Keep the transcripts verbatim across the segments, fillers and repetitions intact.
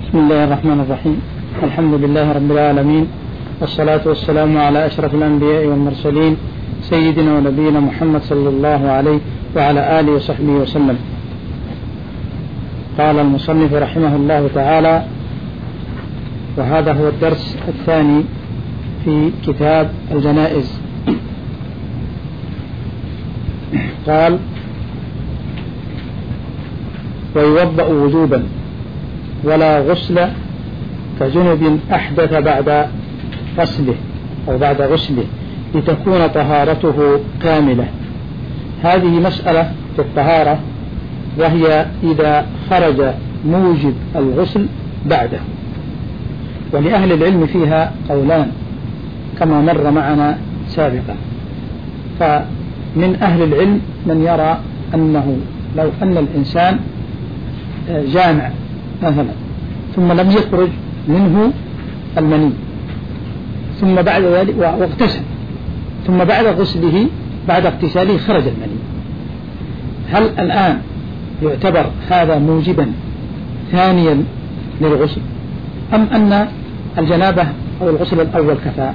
بسم الله الرحمن الرحيم. الحمد لله رب العالمين، والصلاة والسلام على أشرف الأنبياء والمرسلين سيدنا ونبينا محمد صلى الله عليه وعلى آله وصحبه وسلم. قال المصنف رحمه الله تعالى: وهذا هو الدرس الثاني في كتاب الجنائز. قال: ويوضأ وجوبا ولا غسل كجنب أحدث بعد غسله أو بعد غسله لتكون طهارته كاملة. هذه مسألة في الطهارة، وهي إذا خرج موجب الغسل بعده، ولأهل العلم فيها قولان كما مر معنا سابقا. فمن أهل العلم من يرى أنه لو أن الإنسان جامع مثلا ثم لم يخرج منه المني، ثم بعد ذلك واغتسل، ثم بعد غسله بعد اغتساله خرج المني، هل الآن يعتبر هذا موجبا ثانيا للغسل، أم أن الجنابة أو الغسل الأول كفى؟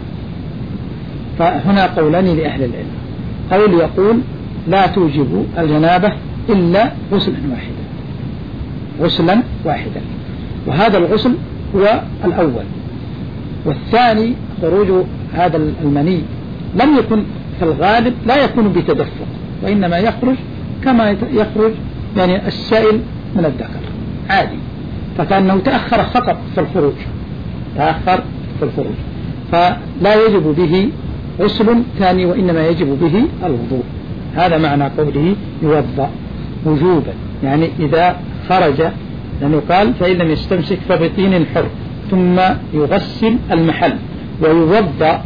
فهنا قولان لأهل العلم. قول يقول لا توجب الجنابة إلا غسلا واحدا، غسلا واحدا، وهذا الغسل هو الأول. والثاني خروج هذا المني لم يكن في الغالب، لا يكون بتدفق، وإنما يخرج كما يخرج يعني السائل من الذكر عادي، فكأنه تأخر فقط في الخروج، تأخر في الخروج، فلا يجب به غسل ثاني، وإنما يجب به الوضوء. هذا معنى قوله يوضأ وجوبا، يعني إذا خرج، لأنه قال فإن لم يستمسك فبطين حر، ثم يغسل المحل ويوضأ.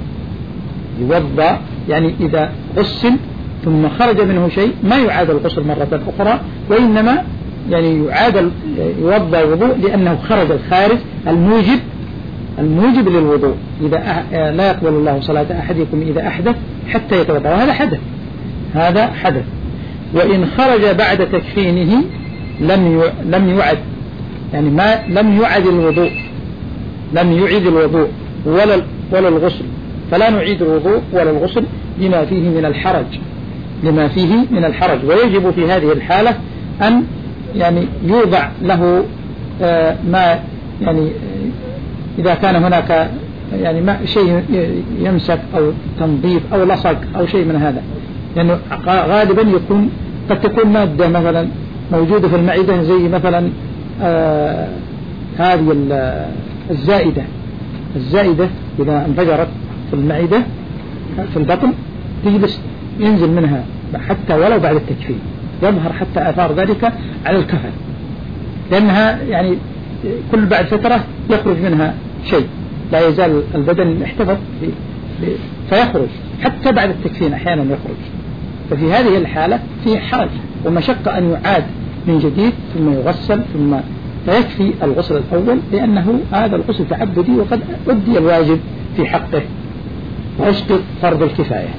يوضأ يعني إذا غسل ثم خرج منه شيء ما يعاد الغسل مرة أخرى، وإنما يعني يعاد يوضأ الوضوء، لأنه خرج الخارج الموجب الموجب للوضوء. إذا لا يقبل الله صلاة أحدكم إذا أحدث حتى يتوضأ، وهذا حدث، هذا حدث. وإن خرج بعد تكفينه لم لم يعد، يعني ما لم يعد الوضوء، لم يعيد الوضوء ولا ولا الغسل، فلا نعيد الوضوء ولا الغسل لما فيه من الحرج، لما فيه من الحرج. ويجب في هذه الحالة أن يعني يوضع له آه ما يعني إذا كان هناك يعني ما شيء يمسك أو تنظيف أو لصق أو شيء من هذا، لأنه يعني غالبا يكون قد تكون مادة مثلا موجودة في المعدة، زي مثلا آه هذه الزائدة الزائدة إذا انفجرت في المعدة في البطن تجلس ينزل منها حتى ولو بعد التكفين، يظهر حتى آثار ذلك على الكفن، لأنها يعني كل بعد فترة يخرج منها شيء، لا يزال البدن محتفظ فيخرج حتى بعد التكفين أحيانا يخرج. ففي هذه الحالة في حرج ومشقة أن يعاد من جديد ثم يغسل، ثم فيكفي الغسل الأول، لأنه هذا الغسل تعبدي وقد أدي الواجب في حقه ويسقط فرض الكفاية.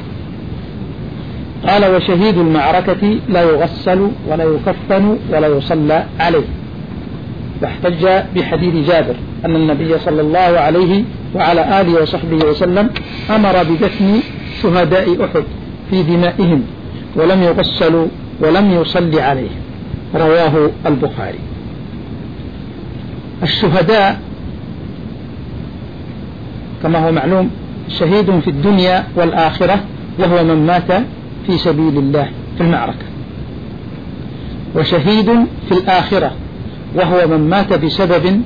قال: وشهيد المعركة لا يغسل ولا يكفن ولا يصلى عليه. واحتج بحديث جابر أن النبي صلى الله عليه وعلى آله وصحبه وسلم أمر بدفن شهداء أحد في دمائهم ولم يغسلوا ولم يصلي عليه، رواه البخاري. الشهداء كما هو معلوم شهيد في الدنيا والآخرة، وهو من مات في سبيل الله في المعركة، وشهيد في الآخرة وهو من مات بسبب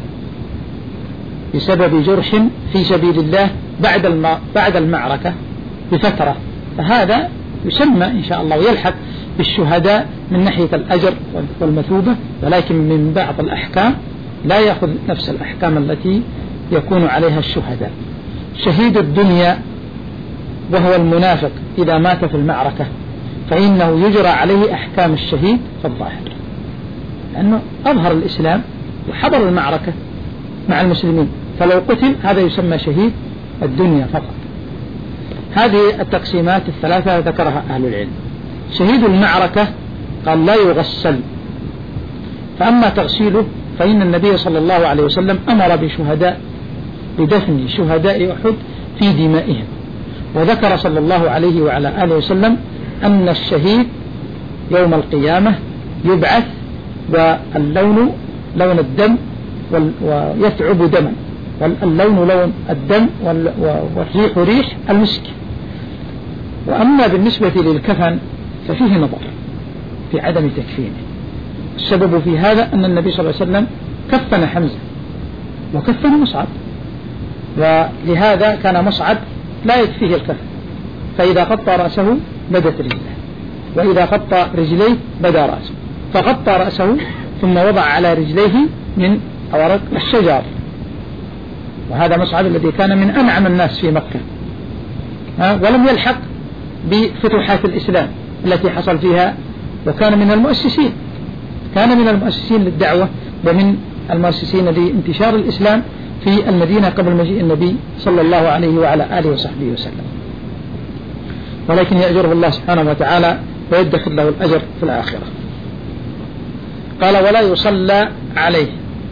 بسبب جرح في سبيل الله بعد الم... بعد المعركة بفترة، فهذا يسمى إن شاء الله ويلحق بالشهداء من ناحية الأجر والمثوبة، ولكن من بعض الأحكام لا يأخذ نفس الأحكام التي يكون عليها الشهداء. شهيد الدنيا وهو المنافق إذا مات في المعركة فإنه يجرى عليه أحكام الشهيد في الظاهر، لأنه أظهر الإسلام وحضر المعركة مع المسلمين، فلو قتل هذا يسمى شهيد الدنيا فقط. هذه التقسيمات الثلاثة ذكرها أهل العلم. شهيد المعركة قال لا يغسل، فأما تغسيله فإن النبي صلى الله عليه وسلم أمر بشهداء بدفن شهداء أحد في دمائهم، وذكر صلى الله عليه وعلى آله وسلم أن الشهيد يوم القيامة يبعث واللون لون الدم ويثعب دما، واللون لون الدم والريح ريح المسك. وأما بالنسبة للكفن ففيه نظر في عدم تكفينه. السبب في هذا أن النبي صلى الله عليه وسلم كفن حمزة وكفن مصعب، ولهذا كان مصعب لا يكفيه الكفن، فإذا غطى رأسه بدت رجله، وإذا غطى رجليه بدا رأسه، فغطى رأسه ثم وضع على رجليه من أورق الشجر. وهذا مصعب الذي كان من أنعم الناس في مكة، ولم يلحق بفتوحات الإسلام التي حصل فيها، وكان من المؤسسين كان من المؤسسين للدعوة ومن المؤسسين لانتشار الإسلام في المدينة قبل مجيء النبي صلى الله عليه وعلى آله وصحبه وسلم، ولكن يأجره الله سبحانه وتعالى ويدخر له الأجر في الآخرة. قال ولا يصلى عليه.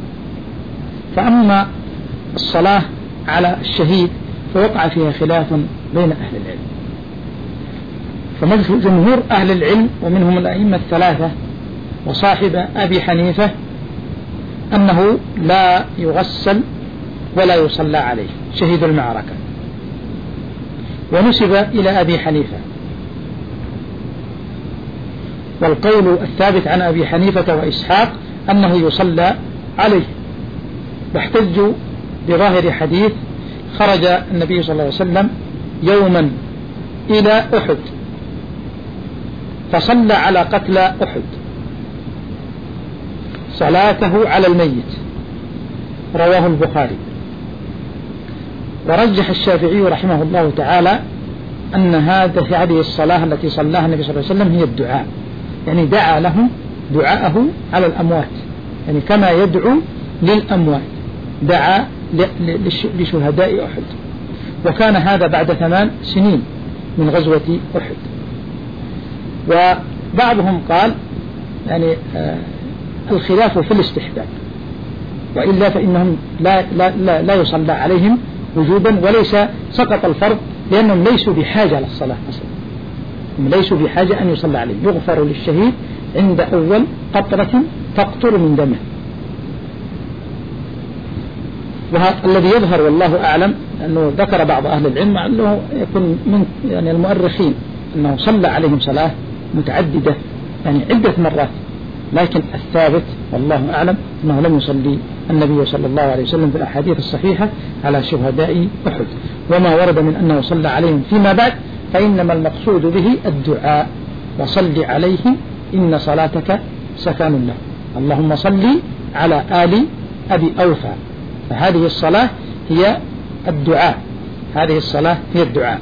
فأما الصلاة على الشهيد فوقع فيها خلاف بين أهل العلم، فمذهب جمهور أهل العلم ومنهم الأئمة الثلاثة وصاحب أبي حنيفة أنه لا يغسل ولا يصلى عليه شهيد المعركة، ونسب إلى أبي حنيفة. والقول الثابت عن أبي حنيفة وإسحاق أنه يصلى عليه، واحتجوا بظاهر حديث خرج النبي صلى الله عليه وسلم يوما إلى أحد فصلى على قتلى أحد صلاته على الميت، رواه البخاري. ورجح الشافعي رحمه الله تعالى أن هذه الصلاة التي صلاها النبي صلى الله عليه وسلم هي الدعاء، يعني دعا لهم دعاءه على الأموات، يعني كما يدعو للأموات دعا لشهداء أحد. وكان هذا بعد ثمان سنين من غزوة أحد. وبعضهم قال يعني آه الخلاف في الاستحباب، وإلا فإنهم لا, لا, لا, لا يصلى عليهم وجوبا، وليس سقط الفرض لأنهم ليسوا بحاجة للصلاة أصلا، هم ليسوا بحاجة أن يصلى عليه. يغفر للشهيد عند أول قطرة تقطر من دمه. والذي يظهر والله أعلم أنه ذكر بعض أهل العلم أنه يكون من يعني المؤرخين أنه صلى عليهم صلاة متعددة يعني عدة مرات، لكن الثابت والله أعلم أنه لم يصلي النبي صلى الله عليه وسلم في الأحاديث الصحيحة على شهداء أحد. وما ورد من أنه صلى عليهم فيما بعد فإنما المقصود به الدعاء، وصل عليه إن صلاتك سكن له، اللهم صل على آل أبي أوفى. فهذه الصلاة هي الدعاء، هذه الصلاة هي الدعاء.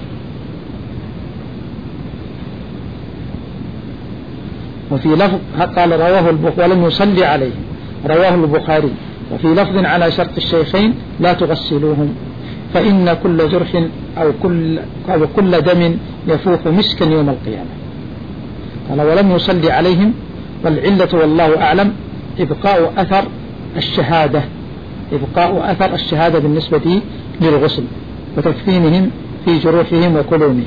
وفي لفظ قال رواه البخاري ولم يصلي عليه، رواه البخاري. وفي لفظ على شرط الشيخين لا تغسلوهم فإن كل جرح أو كل, أو كل دم يفوح مسكا يوم القيامة. قال ولم يصلي عليهم، والعلة والله أعلم إبقاء أثر الشهادة، إبقاء أثر الشهادة بالنسبة للغسل وتكفينهم في جروحهم وكلومهم.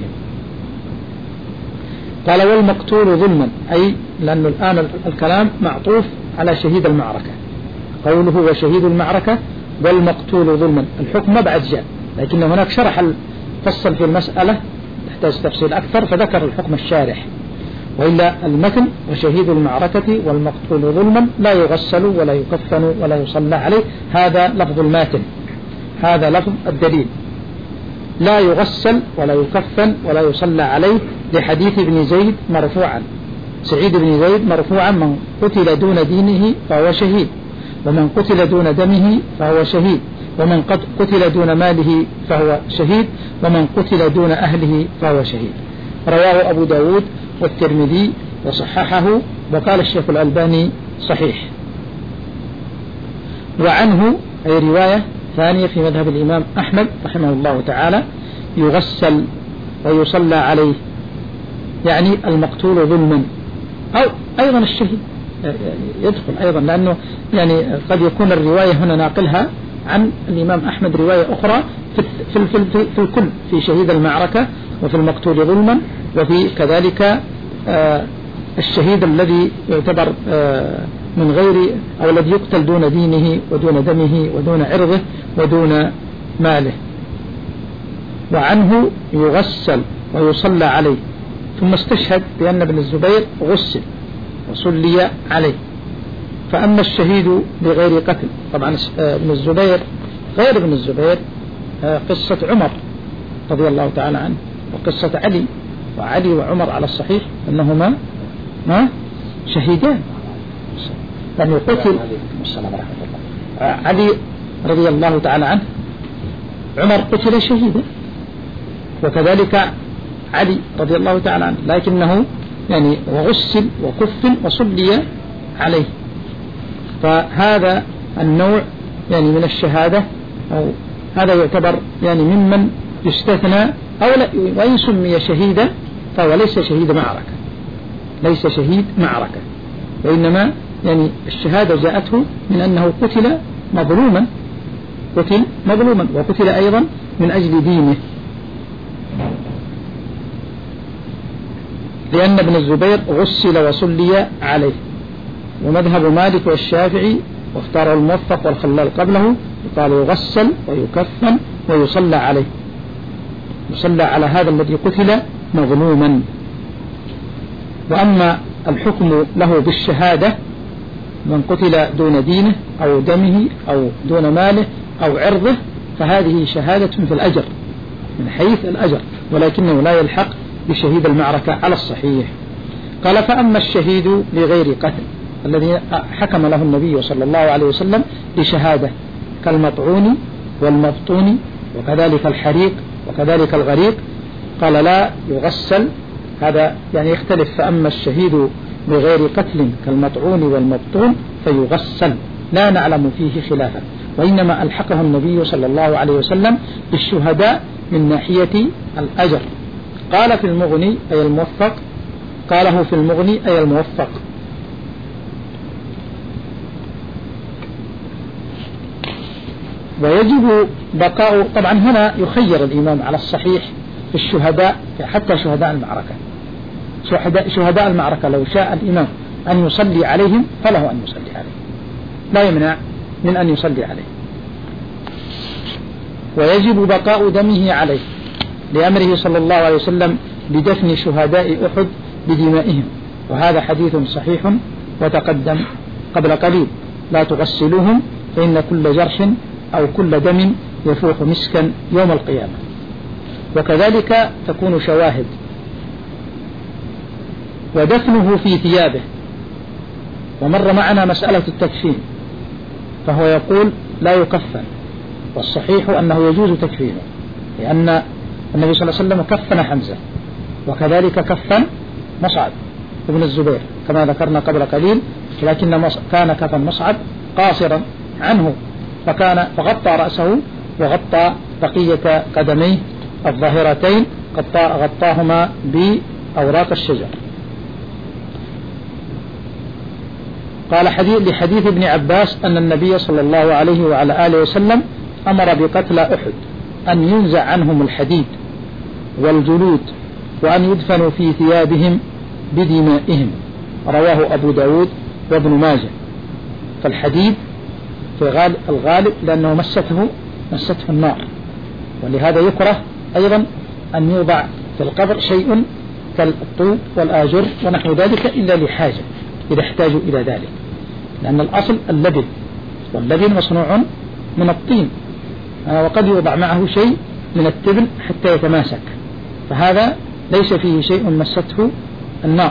قال والمقتول ظلما، أي لأن الآن الكلام معطوف على شهيد المعركة، قوله وشهيد المعركة والمقتول ظلما، الحكم ما بعد جاء، لكن هناك شرح فصل في المسألة تحتاج تفصيل أكثر فذكر الحكم الشارح. وإلا المتن وشهيد المعركة والمقتول ظلما لا يغسل ولا يكفن ولا يصلى عليه، هذا لفظ الماتن، هذا لفظ الدليل، لا يغسل ولا يكفن ولا يصلى عليه، لحديث ابن زيد مرفوعا، سعيد بن زيد مرفوعا من قتل دون دينه فهو شهيد، ومن قتل دون دمه فهو شهيد، ومن قتل دون ماله فهو شهيد، ومن قتل دون أهله فهو شهيد. رواه أبو داود والترمذي وصححه، وقال الشيخ الألباني صحيح. وعنه أي رواية ثانية في مذهب الإمام أحمد رحمه الله تعالى يغسل ويصلى عليه، يعني المقتول ظلما، أو أيضا الشهيد، يدخل أيضا، لأنه يعني قد يكون الرواية هنا ناقلها عن الإمام أحمد رواية أخرى في, في, في, في, في الكل، في شهيد المعركة وفي المقتول ظلما، وفي كذلك آه الشهيد الذي يعتبر آه من غير أو الذي يقتل دون دينه ودون دمه ودون عرضه ودون ماله. وعنه يغسل ويصلى عليه. ثم استشهد بأن ابن الزبير غسل وصلي عليه. فأما الشهيد بغير قتل، طبعا ابن الزبير غير ابن الزبير قصة عمر رضي الله تعالى عنه وقصة علي، وعلي وعمر على الصحيح أنهما ما شهيدان، يعني قتل علي رضي الله تعالى عنه، عمر قتل شهيدا، وكذلك علي رضي الله تعالى عنه، لكنه يعني وغسل وكفن وصلي عليه. فهذا النوع يعني من الشهادة، أو هذا يعتبر يعني ممن يستثنى، أو لا، وإن سمي شهيدا فهو ليس شهيد معركة، ليس شهيد معركة، وإنما يعني الشهادة جاءته من أنه قتل مظلوما، قتل مظلوما وقتل أيضا من أجل دينه. لأن ابن الزبير غسل وصلي عليه. ومذهب مالك والشافعي واختاره الموفق والخلال قبله قال يغسل ويكفن ويصلى عليه، يصلى على هذا الذي قتل مظلوما. وأما الحكم له بالشهادة من قتل دون دينه أو دمه أو دون ماله أو عرضه، فهذه شهادة في الأجر من حيث الأجر، ولكنه لا يلحق بشهيد المعركة على الصحيح. قال فأما الشهيد لغير قتل الذي حكم له النبي صلى الله عليه وسلم بشهادة كالمطعون والمبطون وكذلك الحريق وكذلك الغريق، قال لا يغسل، هذا يعني يختلف. فأما الشهيد بغير قتل كالمطعون والمبطون فيغسل، لا نعلم فيه خلافا، وإنما ألحقه النبي صلى الله عليه وسلم بالشهداء من ناحية الأجر. قال في المغني أي الموفق، قاله في المغني أي الموفق. ويجب بقاء، طبعا هنا يخير الإمام على الصحيح في الشهداء، حتى شهداء المعركة، شهداء, شهداء المعركة لو شاء الإمام أن يصلي عليهم فله أن يصلي عليهم، لا يمنع من أن يصلي عليه. ويجب بقاء دمه عليه لأمره صلى الله عليه وسلم بدفن شهداء أحد بدمائهم، وهذا حديث صحيح وتقدم قبل قليل، لا تغسلوهم فإن كل جرح أو كل دم يفوح مسكا يوم القيامة. وكذلك تكون شواهد. ودفنه في ثيابه، ومر معنا مسألة التكفين، فهو يقول لا يكفن، والصحيح أنه يجوز تكفينه، لأن النبي صلى الله عليه وسلم كفن حمزة، وكذلك كفن مصعب ابن الزبير كما ذكرنا قبل قليل، لكن كان كفن مصعب قاصرا عنه، فكان فغطى رأسه وغطى بقية قدميه الظاهرتين، غطاهما بأوراق الشجر. قال حديث لحديث ابن عباس أن النبي صلى الله عليه وعلى آله وسلم أمر بقتل أحد أن ينزع عنهم الحديد والجلود وأن يدفنوا في ثيابهم بدمائهم، رواه أبو داود وابن ماجه. فالحديد في الغالب لأنه مسته مسته النار، ولهذا يكره أيضا أن يوضع في القبر شيء كالطوب والآجر ونحو ذلك إلا لحاجة إذا احتاجوا إلى ذلك، لأن الأصل اللبن، واللبن مصنوع من الطين، وقد يوضع معه شيء من التبن حتى يتماسك، فهذا ليس فيه شيء مسته النار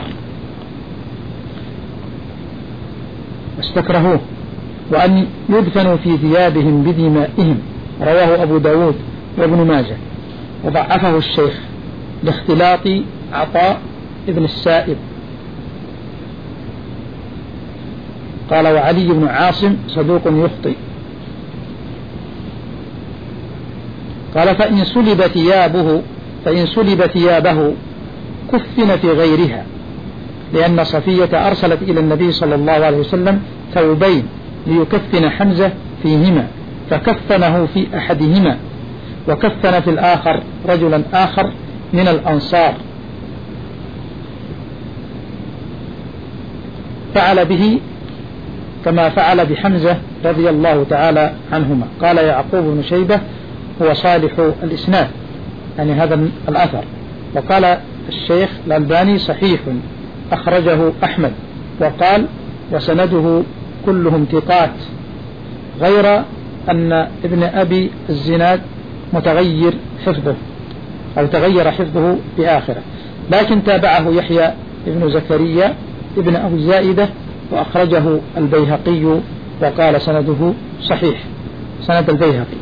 استكرهوه. وأن يدفنوا في ثيابهم بدمائهم، رواه أبو داود وابن ماجه، وضعفه الشيخ لاختلاط عطاء ابن السائب. قال وعلي بن عاصم صدوق يخطئ. قال فإن سلب ثيابه فإن سلب ثيابه كفن في غيرها، لأن صفية أرسلت إلى النبي صلى الله عليه وسلم ثوبين ليكفن حمزة فيهما، فكفنه في أحدهما وكفن في الآخر رجلا آخر من الأنصار فعل به كما فعل بحمزة رضي الله تعالى عنهما. قال يعقوب بن شيبة هو صالح الإسناد، يعني هذا الأثر. وقال الشيخ الألباني صحيح أخرجه أحمد، وقال وسنده كلهم ثقات، غير أن ابن أبي الزناد متغير حفظه أو تغير حفظه بآخره، لكن تابعه يحيى ابن زكريا ابن أبي زائدة وأخرجه البيهقي وقال سنده صحيح، سند البيهقي.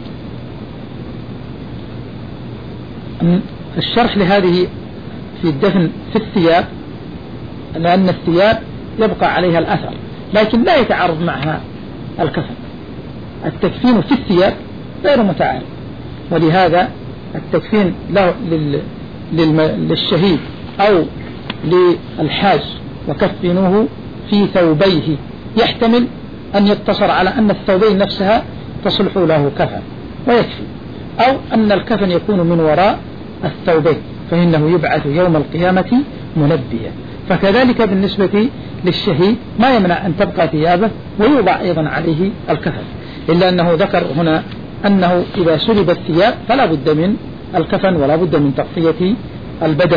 الشرح لهذه في الدفن في الثياب، لأن الثياب يبقى عليها الأثر لكن لا يتعارض معها الكفن. التكفين في الثياب غير متعارض، ولهذا التكفين له للشهيد أو للحاج وكفنوه في ثوبيه يحتمل أن يقتصر على أن الثوبين نفسها تصلح له كفن ويكفي، أو أن الكفن يكون من وراء الثوبين فإنه يبعث يوم القيامة منبيا. فكذلك بالنسبة للشهيد ما يمنع أن تبقى ثيابه ويوضع أيضا عليه الكفن، إلا أنه ذكر هنا أنه إذا سلب الثياب فلا بد من الكفن ولا بد من تغطية البدن.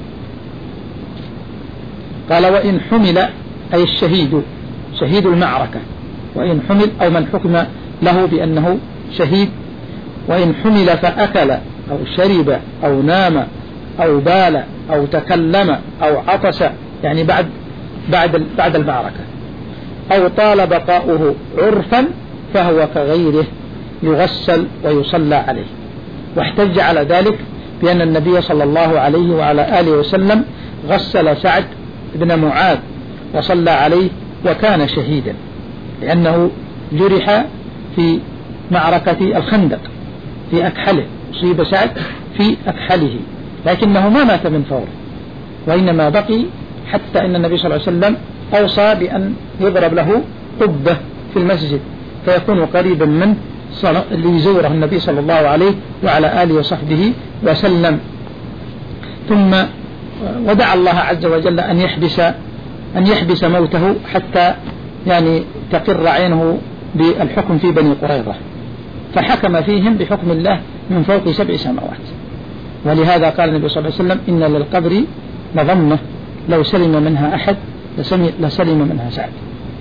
قال وإن حمل أي الشهيد شهيد المعركة، وإن حمل أو من حكم له بأنه شهيد، وإن حمل فأكل أو شرب أو نام أو بال أو تكلم أو عطس، يعني بعد بعد بعد المعركة، أو طال بقاؤه عرفا فهو كغيره يغسل ويصلى عليه. واحتج على ذلك بأن النبي صلى الله عليه وعلى آله وسلم غسل سعد بن معاذ وصلى عليه وكان شهيدا، لأنه جرح في معركة الخندق في أكحله، أصيب سعد في أكحله لكنه ما مات من فوره، وإنما بقي حتى أن النبي صلى الله عليه وسلم أوصى بأن يضرب له قبة في المسجد فيكون قريبا منه ليزوره النبي صلى الله عليه وعلى آله وصحبه وسلم. ثم ودعا الله عز وجل أن يحبس أن يحبس موته حتى يعني تقر عينه بالحكم في بني قريظة، فحكم فيهم بحكم الله من فوق سبع سماوات. ولهذا قال النبي صلى الله عليه وسلم إن للقبر مظنة لو سلم منها أحد لسلم منها سعد،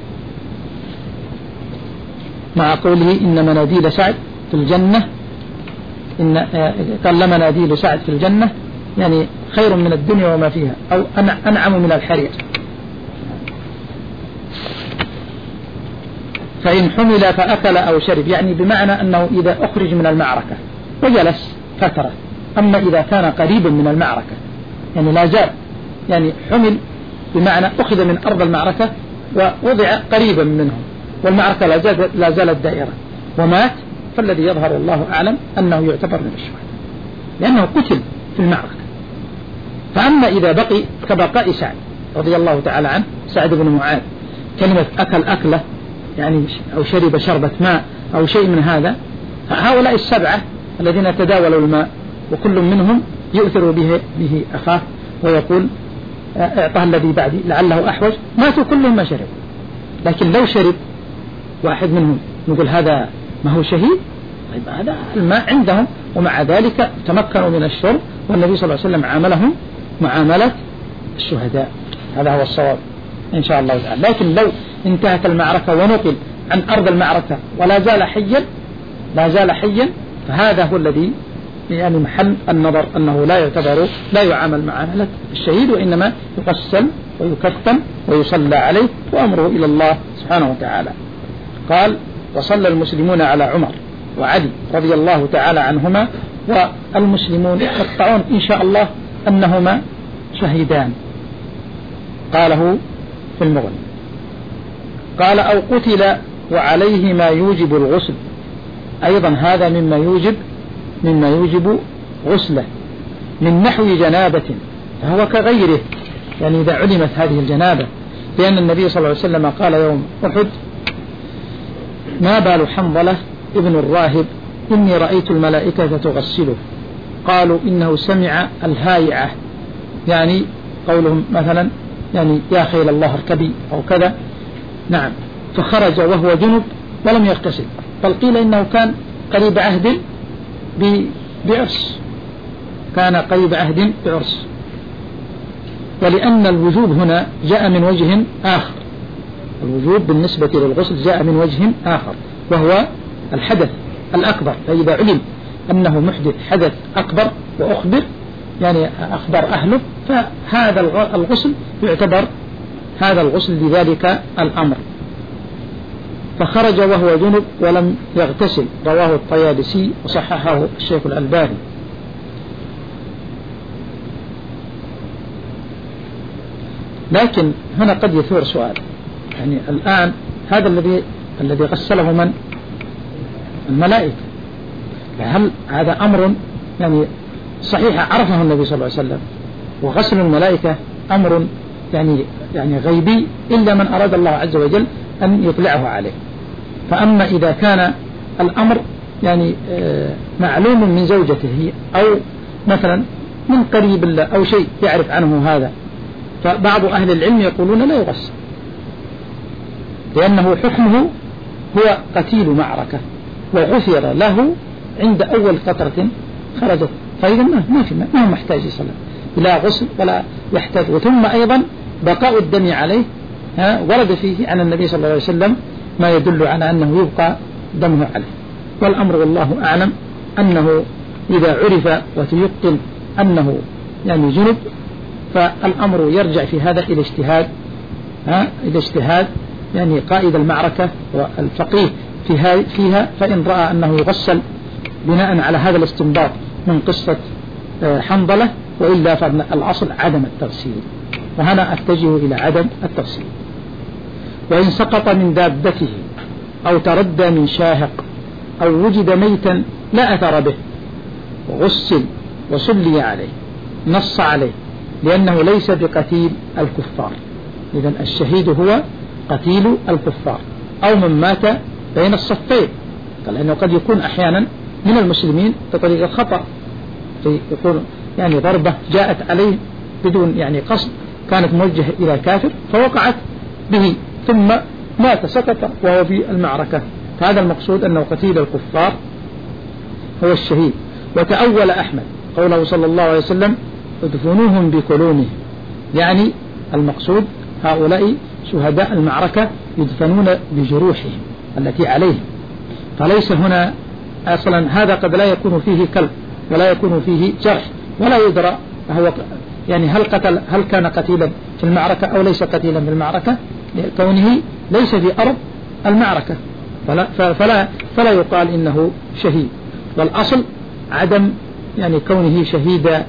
مع قوله إن مناديل سعد في الجنة، إن قال لمناديل سعد في الجنة يعني خير من الدنيا وما فيها، أو أنعم من الحرير. فإن حمل فأكل أو شرب، يعني بمعنى أنه إذا أخرج من المعركة وجلس فترة، أما إذا كان قريبا من المعركة يعني لا زال، يعني حمل بمعنى أخذ من أرض المعركة ووضع قريبا منهم والمعركة لا زالت دائرة ومات، فالذي يظهر الله أعلم أنه يعتبر من الشهداء لأنه قتل في المعركة. فأما إذا بقي كبقاء سعد رضي الله تعالى عنه، سعد بن معاذ، كلمة أكل أكلة يعني أو شرب شربة ماء أو شيء من هذا، هؤلاء السبعة الذين تداولوا الماء وكل منهم يؤثر به, به أخاه ويقول اعطاه الذي بعدي لعله أحوج، ماتوا كلهم ما شربوا. لكن لو شرب واحد منهم نقول هذا ما هو شهيد، طيب هذا الماء عندهم ومع ذلك تمكنوا من الشرب، والنبي صلى الله عليه وسلم عاملهم معاملة الشهداء. هذا هو الصواب إن شاء الله تعالى. لكن لو انتهت المعركة ونقل عن أرض المعركة ولا زال حيا لا زال حيا فهذا هو الذي يعني محل النظر، أنه لا يعتبر لا يعامل معاملة الشهيد، وإنما يغسل ويكفن ويصلى عليه وأمره إلى الله سبحانه وتعالى. قال وصلى المسلمون على عمر وعلي رضي الله تعالى عنهما، والمسلمون يقطعون إن شاء الله أنهما شهيدان، قاله في المغني. قال أو قتل وعليه ما يوجب الغسل، أيضا هذا مما يوجب مما يوجب غسله من نحو جنابة فهو كغيره، يعني إذا علمت هذه الجنابة، لأن النبي صلى الله عليه وسلم قال يوم أحد: ما بال حنظلة ابن الراهب إني رأيت الملائكة تغسله. قالوا إنه سمع الهايعة، يعني قولهم مثلا يعني يا خيل الله اركبي أو كذا. نعم. فخرج وهو جنب ولم يغتسل، بل قيل إنه كان قريب عهد بعرس، كان قريب عهد بعرس. ولأن الوجوب هنا جاء من وجه آخر، الوجوب بالنسبة للغسل جاء من وجه آخر وهو الحدث الأكبر. فإذا علم أنه محدث حدث أكبر وأخبر يعني أخبر أهله، فهذا الغسل يعتبر هذا الغسل لذلك الأمر. فخرج وهو جنب ولم يغتسل، رواه الطيالسي وصححه الشيخ الألباني. لكن هنا قد يثور سؤال، يعني الآن هذا الذي الذي غسله من؟ الملائكة. هل هذا أمر يعني صحيح عرفه النبي صلى الله عليه وسلم، وغسل الملائكة أمر يعني يعني غيبي إلا من أراد الله عز وجل أن يطلعه عليه. فأما إذا كان الأمر يعني معلوم من زوجته أو مثلا من قريب الله أو شيء يعرف عنه هذا، فبعض أهل العلم يقولون لا يغسل، لأنه حكمه هو قتيل معركة وغفر له عند أول قطرة خرجت، فإذا ما في ما هو محتاج يصلي لا غسل ولا يحتاج. وثم أيضا بقاء الدم عليه ها ورد فيه عن النبي صلى الله عليه وسلم ما يدل على أنه يبقى دمه عليه. والأمر والله أعلم أنه إذا عرف وتيقن أنه يعني جنب، فالأمر يرجع في هذا إلى اجتهاد ها إلى اجتهاد يعني قائد المعركة والفقيه فيها, فيها فإن رأى أنه يغسل بناء على هذا الاستنباط من قصة حنظلة، وإلا فالأصل عدم التغسيل، وهنا أتجه إلى عدم التغسيل. وإن سقط من دابته أو تردى من شاهق أو وجد ميتا لا أثر به غسل وصلي عليه، نص عليه، لأنه ليس بقتيل الكفار. إذن الشهيد هو قتيل الكفار أو من مات بين الصفين، لأنه قد يكون أحيانا من المسلمين بطريقة الخطأ، يكون يعني ضربة جاءت عليه بدون يعني قصد، كانت موجهة إلى كافر فوقعت به ثم مات سقط وهو في المعركة، فهذا المقصود أنه قتيل الكفار هو الشهيد. وتأول أحمد قوله صلى الله عليه وسلم ادفنوهم بكلومه، يعني المقصود هؤلاء شهداء المعركة يدفنون بجروحهم التي عليهم، فليس هنا أصلا هذا قد لا يكون فيه كلب ولا يكون فيه جرح ولا يدرى هو يعني هل قتل هل كان قتيلا في المعركة أو ليس قتيلا في المعركة، كونه ليس في أرض المعركة فلا, فلا, فلا يقال إنه شهيد. والأصل عدم يعني كونه شهيدا.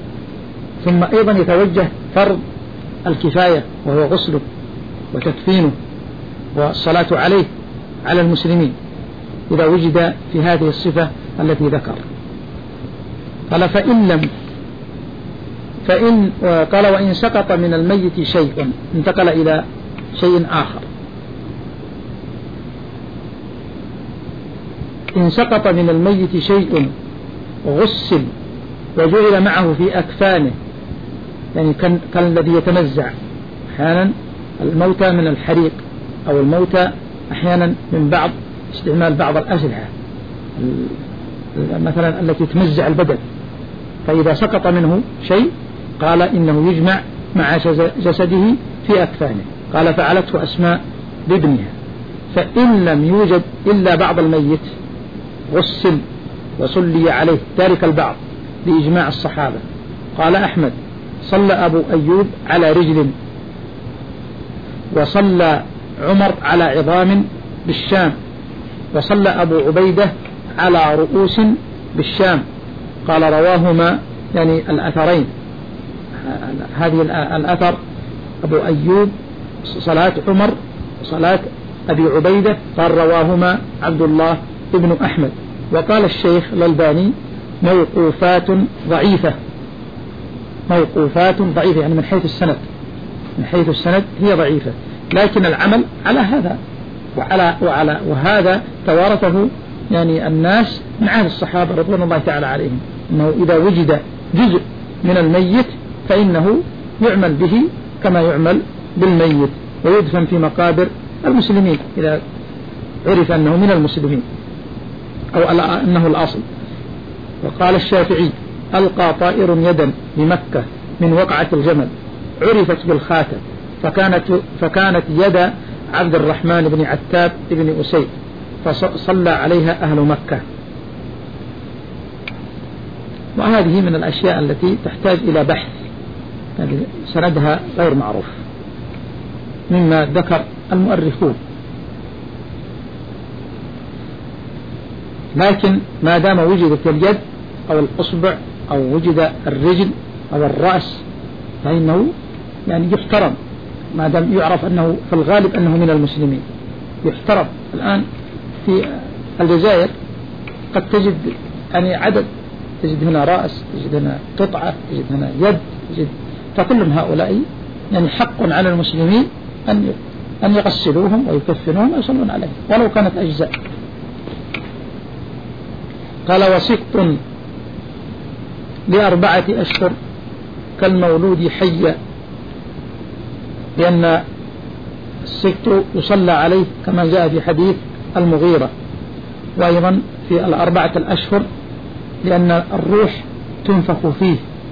ثم أيضا يتوجه فرض الكفاية وهو غسله وتكفينه والصلاة عليه على المسلمين إذا وجد في هذه الصفة التي ذكر. قال فإن لم فإن قال وإن سقط من الميت شيء، انتقل إلى شيء آخر. إن سقط من الميت شيء غسل وجعل معه في أكفانه، يعني كالذي يتنزع أحيانا الموتى من الحريق أو الموتى أحيانا من بعض استعمال بعض الأسلحة مثلا التي تمزع البدن، فإذا سقط منه شيء قال إنه يجمع مع جسده في أكفانه. قال فعلته أسماء بابنها، فإن لم يوجد إلا بعض الميت غسل وصلي عليه ذلك البعض بإجماع الصحابة. قال أحمد صلى أبو أيوب على رجل، وصلى عمر على عظام بالشام، وصلى أبو عبيدة على رؤوس بالشام. قال رواهما يعني الأثرين، هذه الأثر أبو أيوب صلاة عمر صلاة أبي عبيدة، قال رواهما عبد الله ابن أحمد. وقال الشيخ الألباني موقوفات ضعيفة، موقوفات ضعيفة يعني من حيث السند من حيث السند هي ضعيفة، لكن العمل على هذا وعلى وعلى وهذا توارثه يعني الناس من عهد الصحابة رضوان الله تعالى عليهم، أنه إذا وجد جزء من الميت فإنه يعمل به كما يعمل بالميت ويدفن في مقابر المسلمين إذا عرف أنه من المسلمين أو أنه الأصل. وقال الشافعي: ألقى طائر يدا بمكة من وقعة الجمل عرفت بالخاتم فكانت, فكانت يد عبد الرحمن بن عتاب بن أسيد فصلى عليها أهل مكة. وهذه من الأشياء التي تحتاج إلى بحث، يعني سندها غير معروف مما ذكر المؤرخون، لكن ما دام وجدت اليد أو الأصبع أو وجد الرجل أو الرأس فإنه يعني يحترم، ما دام يعرف أنه في الغالب أنه من المسلمين يحترم. الآن في الجزائر قد تجد يعني عدد، تجد هنا رأس، تجد هنا قطعة، تجد هنا يد، تجد، فكل هؤلاء يعني حق على المسلمين أن أن يغسلوهم ويكفنوهم ويصلون عليهم ولو كانت أجزاء. قال: وسقط لأربعة أشهر كالمولود حيا، لأن السقط يصلى عليه كما جاء في حديث المغيرة، وأيضا في الأربعة الأشهر لأن الروح تنفخ فيه.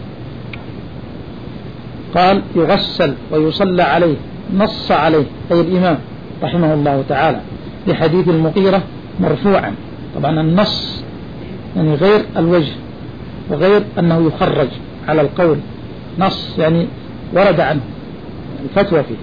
قال: يغسل ويصلى عليه، نص عليه أي الإمام رحمه الله تعالى لحديث المغيرة مرفوعا. طبعا النص يعني غير الوجه وغير أنه يخرج على القول، نص يعني ورد عنه الفتوى فيه،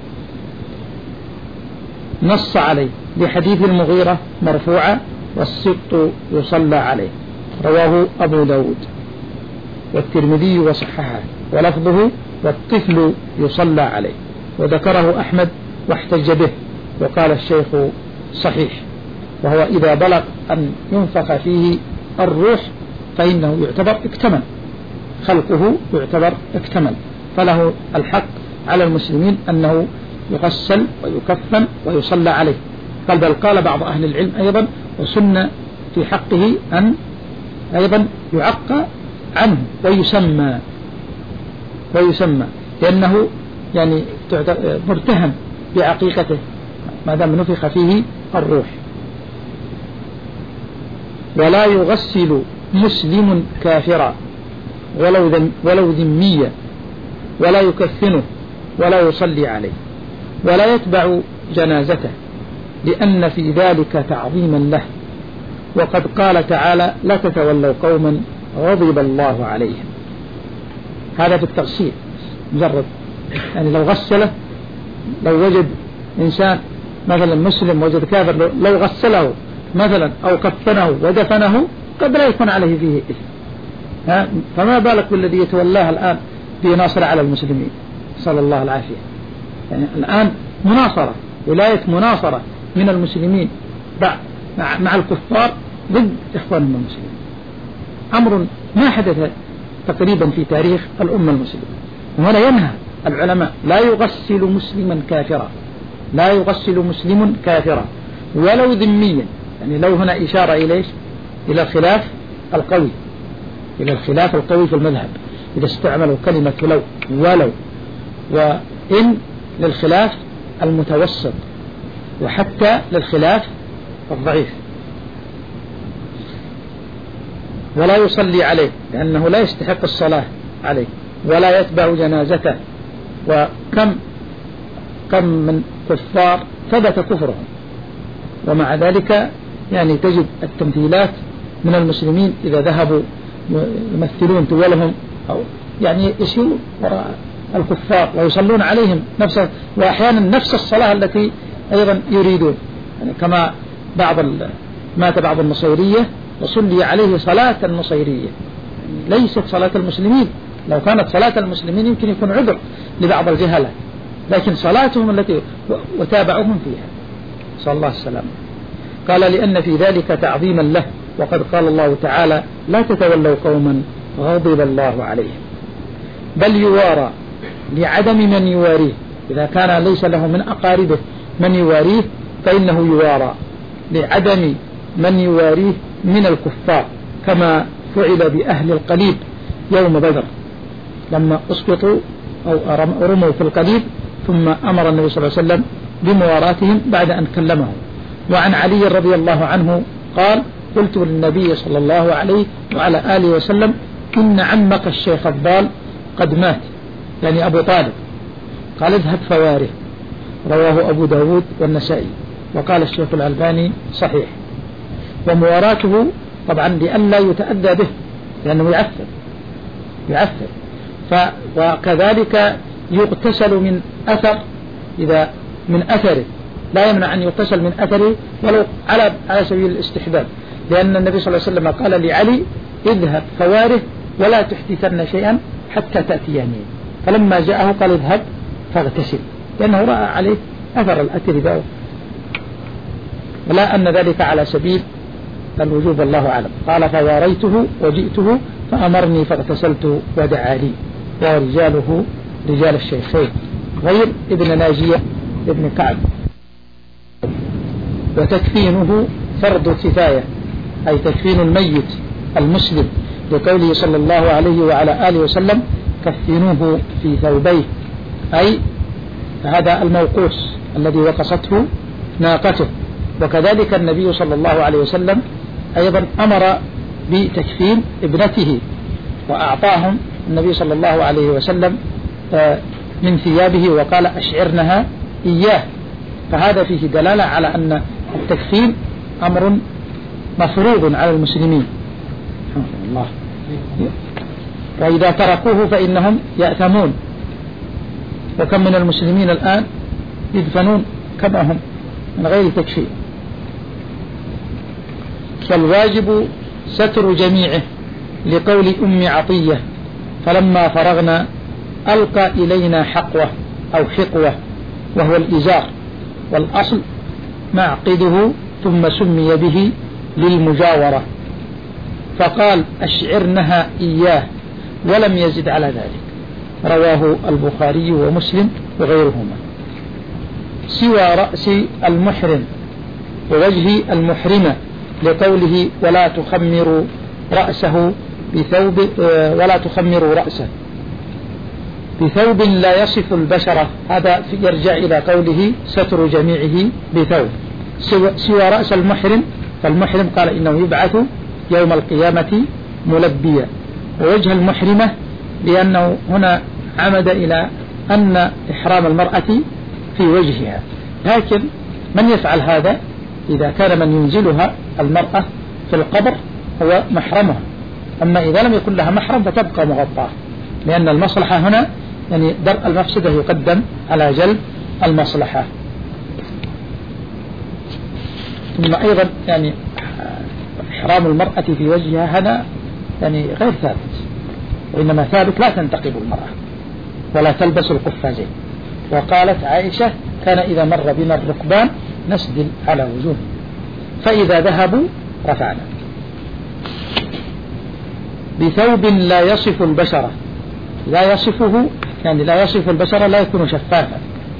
نص عليه لحديث المغيرة مرفوعا: والسقط يصلى عليه. رواه أبو داود والترمذي وصححه، ولفظه: والطفل يصلى عليه، وذكره أحمد واحتج به، وقال الشيخ صحيح، وهو إذا بلغ أن ينفخ فيه الروح فإنه يعتبر اكتمل، خلقه يعتبر اكتمل، فله الحق على المسلمين أنه يغسل ويكفن ويصلى عليه. قال بل قال بعض أهل العلم أيضا: وسن في حقه أن أيضا يعقى عنه ويسمى ويسمى لأنه يعني مرتهن بعقيقته ما دام نفخ فيه الروح. ولا يغسل مسلم كافرا ولو ولو ذميا، ولا يكفنه ولا يصلي عليه، ولا يتبع جنازته، لأن في ذلك تعظيما له. وقد قال تعالى: لا تتولوا قوما غضب الله عليهم. هذا في التغسيل مجرد، يعني لو غسله، لو وجد إنسان مثلا مسلم وجد كافر لو غسله مثلا أو كفنه ودفنه قد لا يكون عليه فيه إثم، فما بالك بالذي يتولاه الآن بناصر على المسلمين، صلى الله العافية. يعني الآن مناصرة، ولاية مناصرة من المسلمين مع الكفار ضد إخوانهم المسلمين، أمر ما حدث تقريبا في تاريخ الأمة المسلمة. وهنا ينهى العلماء: لا يغسل مسلما كافرا، لا يغسل مسلم كافرا ولو ذميا. يعني لو هنا إشارة إليش؟ إلى الخلاف القوي، إلى الخلاف القوي في المذهب إذا استعملوا كلمة لو ولو، وإن للخلاف المتوسط، وحتى للخلاف الضعيف. ولا يصلي عليه لأنه لا يستحق الصلاة عليه، ولا يتبع جنازته. وكم كم من كفار ثبت كفرهم ومع ذلك يعني تجد التمثيلات من المسلمين إذا ذهبوا يمثلون دولهم أو يعني يسيرون وراء الكفار ويصلون عليهم نفس، وأحيانا نفس الصلاة التي أيضا يريدون، يعني كما بعض مات بعض النصيرية وصلي عليه صلاة النصيرية، يعني ليست صلاة المسلمين. لو كانت صلاة المسلمين يمكن يكون عذر لبعض الجهلة، لكن صلاتهم التي وتابعهم فيها، صلى الله السلام. قال: لأن في ذلك تعظيما له. وقد قال الله تعالى: لا تتولوا قوما غضب الله عليهم، بل يوارى لعدم من يواريه. إذا كان ليس له من أقاربه من يواريه فإنه يوارى لعدم من يواريه من الكفار، كما فعل بأهل القليب يوم بدر لما أسقطوا أو رموا في القليب، ثم أمر النبي صلى الله عليه وسلم بمواراتهم بعد أن كلمهم. وعن علي رضي الله عنه قال: قلت للنبي صلى الله عليه وعلى آله وسلم: إن عمك الشيخ الضال قد مات، يعني أبو طالب. قال: اذهب فواره. رواه أبو داود والنسائي، وقال الشيخ الألباني صحيح. ومواراته طبعا لئلا يتأذى به لأنه يعثر يعثر ف وكذلك يغتسل من أثر، إذا من أثره لا يمنع أن يغتسل من أثره ولو على على سبيل الاستحباب، لأن النبي صلى الله عليه وسلم قال لعلي: اذهب فواره ولا تحدثن شيئا حتى تأتيني. فلما جاءه قال: اذهب فاغتسل، لأنه رأى عليه أثر الأثر ذا، ولا أن ذلك على سبيل الوجوب الله أعلم. قال: فواريته وجئته فأمرني فاغتسلت ودعا لي. ورجاله رجال الشيخين غير ابن ناجية ابن كعب. وتكفينه فرض كفاية، أي تكفين الميت المسلم، لقوله صلى الله عليه وعلى آله وسلم: كفنوه في ثوبيه، أي هذا الموقوس الذي وقصته ناقته. وكذلك النبي صلى الله عليه وسلم أيضا أمر بتكفين ابنته، وأعطاهم النبي صلى الله عليه وسلم من ثيابه وقال: أشعرنها إياه. فهذا فيه دلالة على أن التكفين أمر مفروض على المسلمين، الله. وإذا تركوه فإنهم يأثمون. وكم من المسلمين الآن يدفنون كما هم من غير تكفين. فالواجب ستر جميعه، لقول أم عطية: فلما فرغنا ألقى إلينا حقوة أو حقوة، وهو الإزار، والأصل معقده ثم سمي به للمجاورة، فقال: أشعرنها إياه، ولم يزد على ذلك. رواه البخاري ومسلم وغيرهما. سوى رأس المحرم ووجه المحرمة، لقوله: ولا تخمروا رأسه بثوب ولا تخمروا رأسه بثوب لا يصف البشرة. هذا يرجع إلى قوله: ستر جميعه بثوب. سوى, سوى رأس المحرم، فالمحرم قال إنه يبعث يوم القيامة ملبيا. ووجه المحرمة لأنه هنا عمد إلى أن إحرام المرأة في وجهها، لكن من يفعل هذا إذا كان من ينزلها المرأة في القبر هو محرمها. أما إذا لم يكن لها محرم فتبقى مغطاة، لأن المصلحة هنا يعني درء المفسدة يقدم على جلب المصلحة. ثم أيضا يعني إحرام المرأة في وجهها هذا يعني غير ثابت، وإنما ثابت: لا تنتقب المرأة ولا تلبس القفازين. وقالت عائشة: كان إذا مر بنا الركبان نسدل على وجوه، فإذا ذهبوا رفعنا. بثوب لا يصف البشرة، لا يصفه يعني لا يصف البشرة، لا يكون شفافا.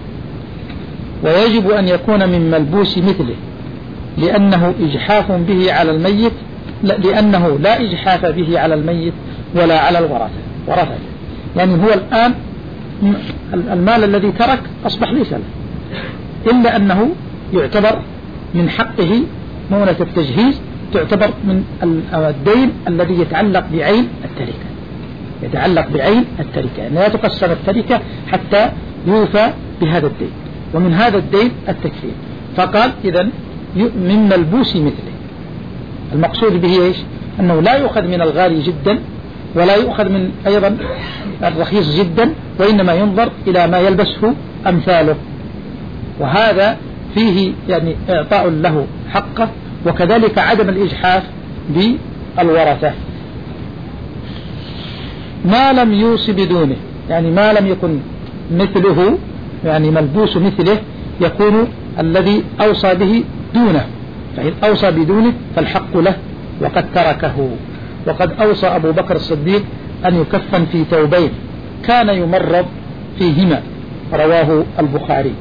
ويجب أن يكون من ملبوس مثله، لأنه إجحاف به على الميت، لأنه لا إجحاف به على الميت ولا على الورثة ورثة. يعني هو الآن المال الذي ترك أصبح ليس له، إلا أنه يعتبر من حقه مونة التجهيز، تعتبر من الدين الذي يتعلق بعين التركة، يتعلق بعين التركة، لا تقسم التركة حتى يوفى بهذا الدين، ومن هذا الدين التكفير. فقال: إذن من ملبوس مثله. المقصود به إيش؟ أنه لا يؤخذ من الغالي جدا ولا يؤخذ من أيضا الرخيص جدا، وإنما ينظر إلى ما يلبسه أمثاله. وهذا فيه يعني إعطاء له حقه، وكذلك عدم الإجحاف بالورثة. ما لم يوص بدونه، يعني ما لم يكن مثله، يعني ملبوس مثله يكون الذي أوصى به دونه، فإن أوصى بدونه فالحق له وقد تركه. وقد أوصى أبو بكر الصديق أن يكفن في ثوبين كان يمرض فيهما، رواه البخاري.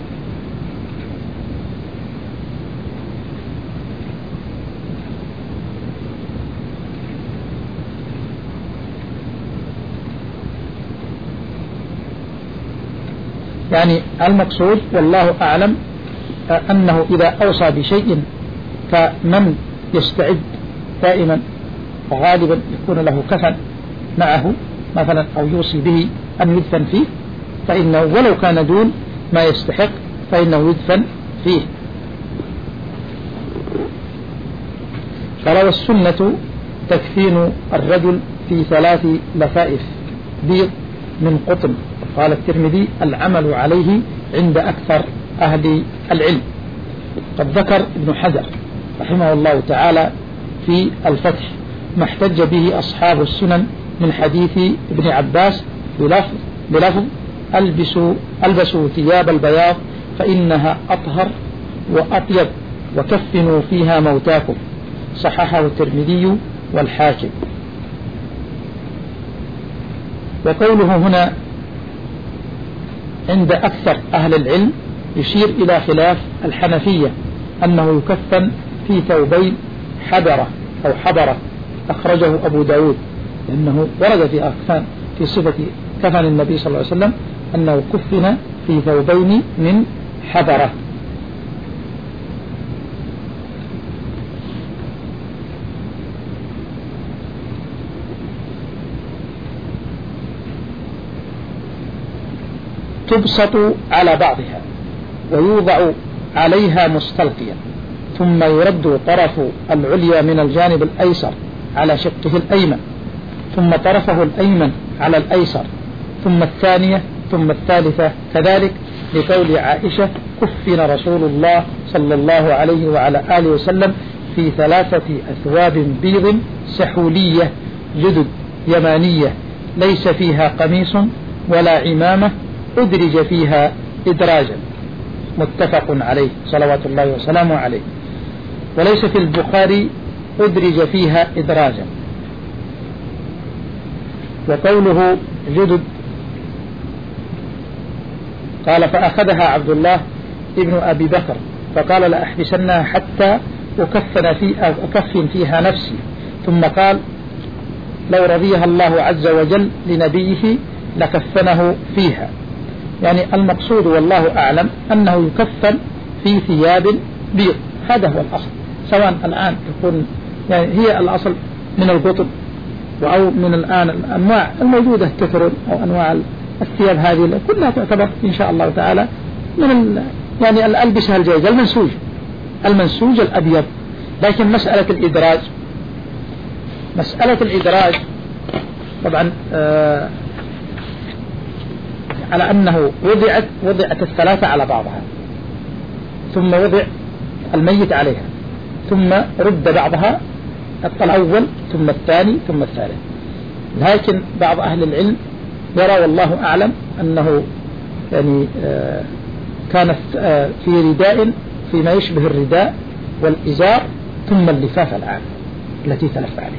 يعني المقصود والله أعلم أنه إذا أوصى بشيء فمن يستعد دائما وغالبا يكون له كفن معه مثلا أو يوصي به أن يدفن فيه، فإنه ولو كان دون ما يستحق فإنه يدفن فيه. قال والسنة تكفين الرجل في ثلاث لفائف بيض من قطن. قال الترمذي العمل عليه عند أكثر أهل العلم. قد ذكر ابن حجر رحمه الله تعالى في الفتح ما احتج به أصحاب السنن من حديث ابن عباس بلفظ, بلفظ ألبسوا, ألبسوا ثياب البياض فإنها أطهر وأطيب وكفنوا فيها موتاكم، صححه الترمذي والحاكم. وقوله هنا عند أكثر أهل العلم يشير إلى خلاف الحنفية أنه يكفن في ثوبين حبرة أو حبرة، أخرجه أبو داود، لأنه ورد في أكفان في صفة كفن النبي صلى الله عليه وسلم أنه كفن في ثوبين من حبرة. تبسط على بعضها ويوضع عليها مستلقيا، ثم يرد طرف العليا من الجانب الأيسر على شقه الأيمن، ثم طرفه الأيمن على الأيسر، ثم الثانية، ثم الثالثة كذلك، لقول عائشة كفن رسول الله صلى الله عليه وعلى آله وسلم في ثلاثة أثواب بيض سحولية جدد يمانية ليس فيها قميص ولا عمامة أدرج فيها إدراجا، متفق عليه صلوات الله وسلامه عليه. وليس في البخاري أدرج فيها إدراجا. وقوله جدد قال فأخذها عبد الله ابن أبي بكر فقال لأحبسنها حتى أكفن, في أكفن فيها نفسي، ثم قال لو رضيها الله عز وجل لنبيه لكفنه فيها. يعني المقصود والله أعلم أنه يكفن في ثياب بيض، هذا هو الأصل، سواء الآن تكون يعني هي الأصل من القطن أو من الآن الأنواع الموجودة كثر أو أنواع الثياب هذه كلها تعتبر إن شاء الله تعالى من يعني الألبسة الجيدة المنسوج المنسوج الأبيض. لكن مسألة الإدراج مسألة الإدراج طبعا آه على أنه وضعت وضعت الثلاثة على بعضها، ثم وضع الميت عليها، ثم رد بعضها الأول ثم الثاني ثم الثالث. لكن بعض أهل العلم يرى والله أعلم أنه يعني آه كانت آه في رداء فيما يشبه الرداء والإزار ثم اللفافة العام التي تلف عليه.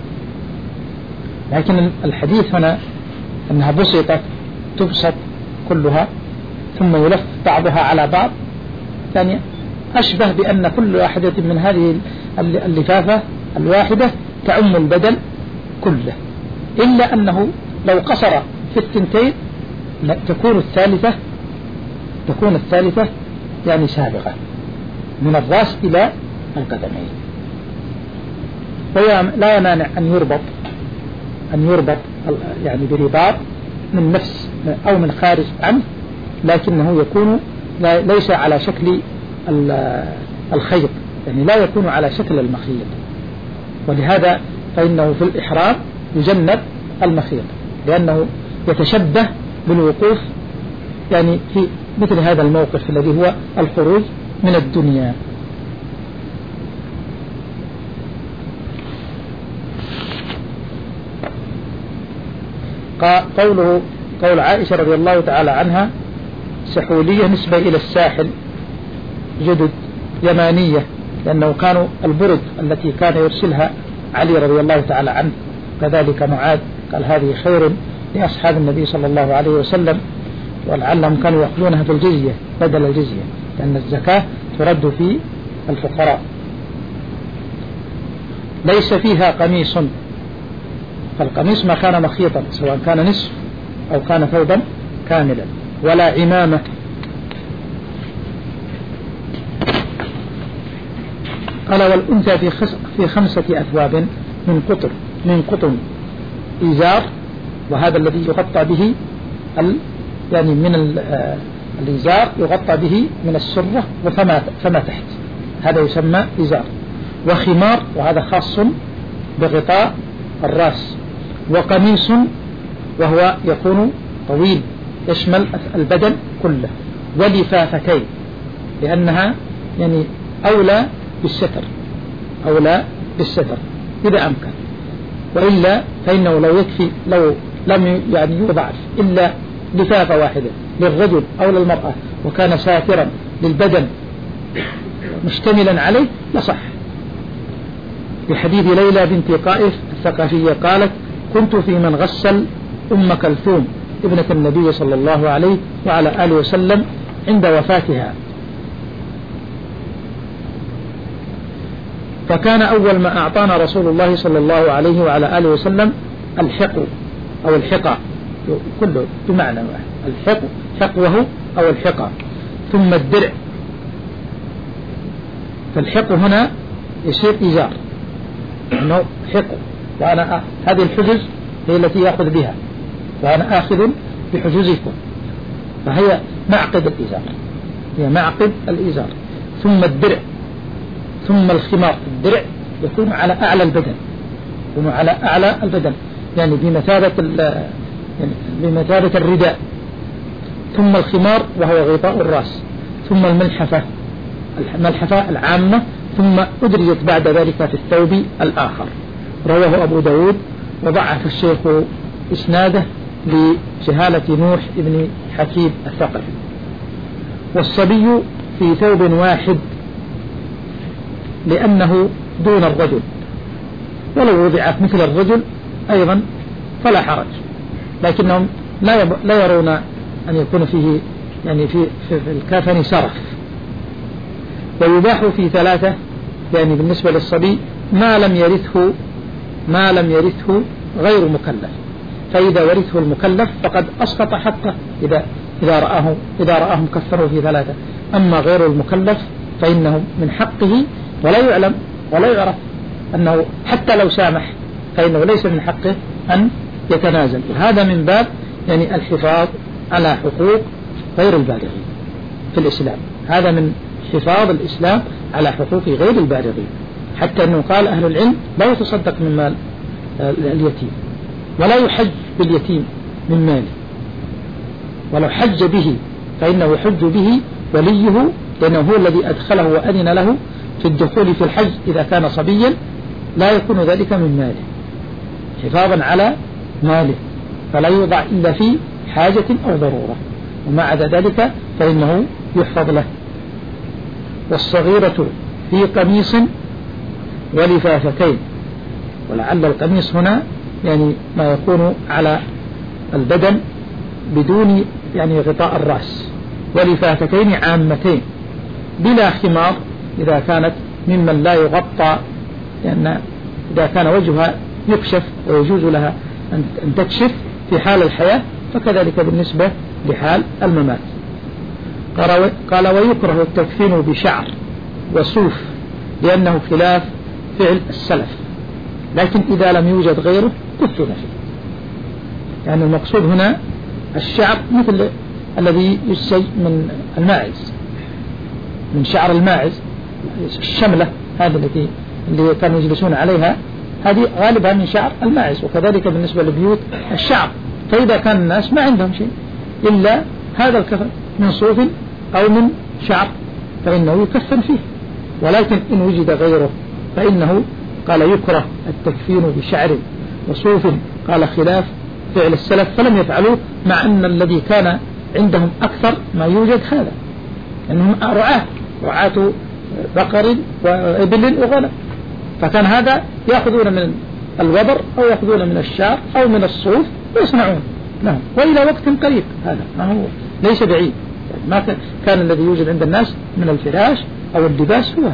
لكن الحديث هنا أنها بسطت تبسط كلها ثم يلف بعضها على بعض، يعني أشبه بأن كل واحدة من هذه اللفافة الواحدة تعم البدن كله، إلا أنه لو قصر في الثنتين تكون الثالثة تكون الثالثة يعني سابقة من الرأس إلى القدمين. ولا يمانع أن يربط أن يربط يعني برباط من نفس أو من خارج عنه، لكنه يكون ليس على شكل الخيط، يعني لا يكون على شكل المخيط. ولهذا فإنه في الإحرام يجنب المخيط لأنه يتشبه بالوقوف يعني في مثل هذا الموقف الذي هو الخروج من الدنيا. قوله قول عائشة رضي الله تعالى عنها سحولية نسبة إلى الساحل، جدد يمانية، لأنه كانوا البرد التي كان يرسلها علي رضي الله تعالى عنه كذلك معاذ قال هذه خير لأصحاب النبي صلى الله عليه وسلم. ولعلهم كانوا يأخذونها في الجزية بدل الجزية، لأن الزكاة ترد في الفقراء. ليس فيها قميص، فالقميص ما كان مخيطا سواء كان نصف أو كان ثوبا كاملا، ولا عمامة. قال والأنثى في, في خمسة أثواب من قطر من قطن إزار، وهذا الذي يغطى به ال يعني من الإزار يغطى به من السرة وفما فما تحت، هذا يسمى إزار. وخمار، وهذا خاص بغطاء الرأس. وقميص، وهو يكون طويل يشمل البدن كله. ولفافتين، لأنها يعني أولى بالستر أولى بالستر إذا أمكن، وإلا فإنه لو يكفي لو لم يعني يوضع إلا لفافة واحدة للرجل أو للمرأة وكان ساترا للبدن مشتملا عليه لصح. بحديث ليلى بنت قائف الثقفية قالت: كنت في من غسل أم كلثوم ابنة النبي صلى الله عليه وعلى آله وسلم عند وفاتها، فكان أول ما أعطانا رسول الله صلى الله عليه وعلى آله وسلم الحق أو الحقى، كله بمعنى واحد، الحق حقوه أو الحقى، ثم الدرع. فالحق هنا يصير إزار، إنه حق، وأنا هذه الحجز هي التي يأخذ بها، وأنا آخذ بحجوزكم، فهي معقد الإزار، هي معقد الإزار. ثم الدرع، ثم الخمار. الدرع يكون على أعلى البدن، يكون على أعلى البدن يعني بمثابة يعني بمثابة الرداء. ثم الخمار وهو غطاء الرأس. ثم الملحفة، الملحفة العامة، ثم أدرجت بعد ذلك في الثوب الآخر. رواه أبو داود وضعف الشيخ إسناده لجهالة نوح ابن حكيم الثقفي. والصبي في ثوب واحد لأنه دون الرجل، ولو وضعت مثل الرجل أيضا فلا حرج، لكنهم لا لا يرون أن يكون فيه يعني في, في الكافن سرف. ويباح في ثلاثة، يعني بالنسبة للصبي ما لم يرثه ما لم يرثه غير مكلف، فإذا ورثه المكلف فقد أسقط حقه إذا إذا رآه إذا رآهم كفروا في ثلاثة. أما غير المكلف فإنه من حقه، ولا يعلم ولا يعرف أنه حتى لو سامح فإنه ليس من حقه أن يتنازل. وهذا من باب يعني الحفاظ على حقوق غير البالغين في الإسلام، هذا من حفاظ الإسلام على حقوق غير البالغين، حتى أنه قال أهل العلم لا يتصدق من مال اليتيم، ولا يحج باليتيم من ماله، ولو حج به فإنه يحج به وليه، لأنه هو الذي أدخله وأذن له في الدخول في الحج إذا كان صبيا، لا يكون ذلك من ماله حفاظا على ماله، فلا يوضع إلا في حاجة أو ضرورة، وما عدا ذلك فإنه يحفظ له. والصغيرة في قميص ولفافتين، ولعل القميص هنا يعني ما يكون على البدن بدون يعني غطاء الرأس، ولفافتين عامتين بلا خمار إذا كانت ممن لا يغطى، لأن إذا كان وجهها يكشف ويجوز لها أن تكشف في حال الحياة، فكذلك بالنسبة لحال الممات. قال ويكره التكفين بشعر وصوف لأنه خلاف فعل السلف، لكن إذا لم يوجد غيره كفن فيه. يعني المقصود هنا الشعر مثل الذي يسي من الماعز، من شعر الماعز، الشملة هذه التي اللي كانوا يجلسون عليها هذه غالبا من شعر الماعز، وكذلك بالنسبة للبيوت الشعر. فإذا كان الناس ما عندهم شيء إلا هذا الكفن من صوف أو من شعر فإنه يكفن فيه، ولكن إن وجد غيره فإنه قال يكره التكفين بشعر وصوف، قال خلاف فعل السلف فلم يفعلوه، مع أن الذي كان عندهم أكثر ما يوجد هذا، أنهم رعاة رعاة بقر وإبل وغنم، فكان هذا يأخذون من الوبر أو يأخذون من الشعر أو من الصوف ويصنعون. نعم، وإلى وقت قريب هذا ما هو ليس بعيد، ما كان الذي يوجد عند الناس من الفراش أو اللباس هو هذا.